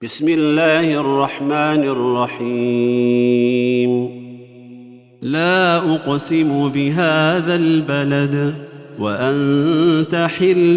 بسم الله الرحمن الرحيم. لا أقسم بهذا البلد وأنت حل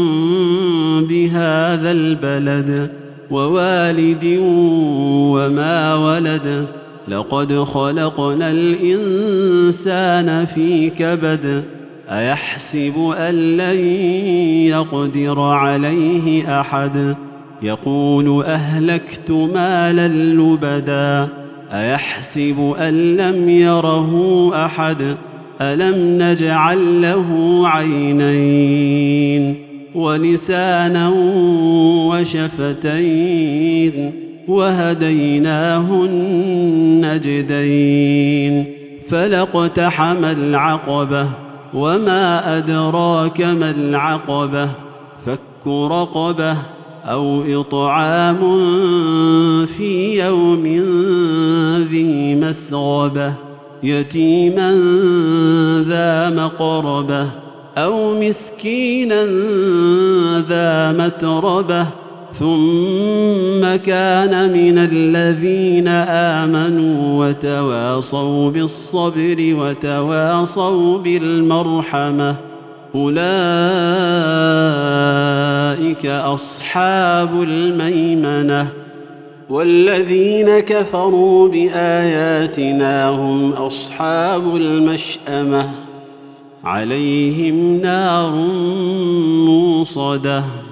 بهذا البلد ووالد وما ولد لقد خلقنا الإنسان في كبد أيحسب أن لن يقدر عليه أحد يقول أهلكت مالا لبدا أيحسب أن لم يره أحد ألم نجعل له عينين ولسانا وشفتين وهديناه النجدين فلاقتحم العقبة وما أدراك ما العقبة فك رقبة أو إطعام في يوم ذي مسغبة يتيما ذا مقربة أو مسكينا ذا متربة ثم كان من الذين آمنوا وتواصوا بالصبر وتواصوا بالمرحمة أولئك أصحاب الميمنة والذين كفروا بآياتنا هم أصحاب المشأمة عليهم نار موصدة.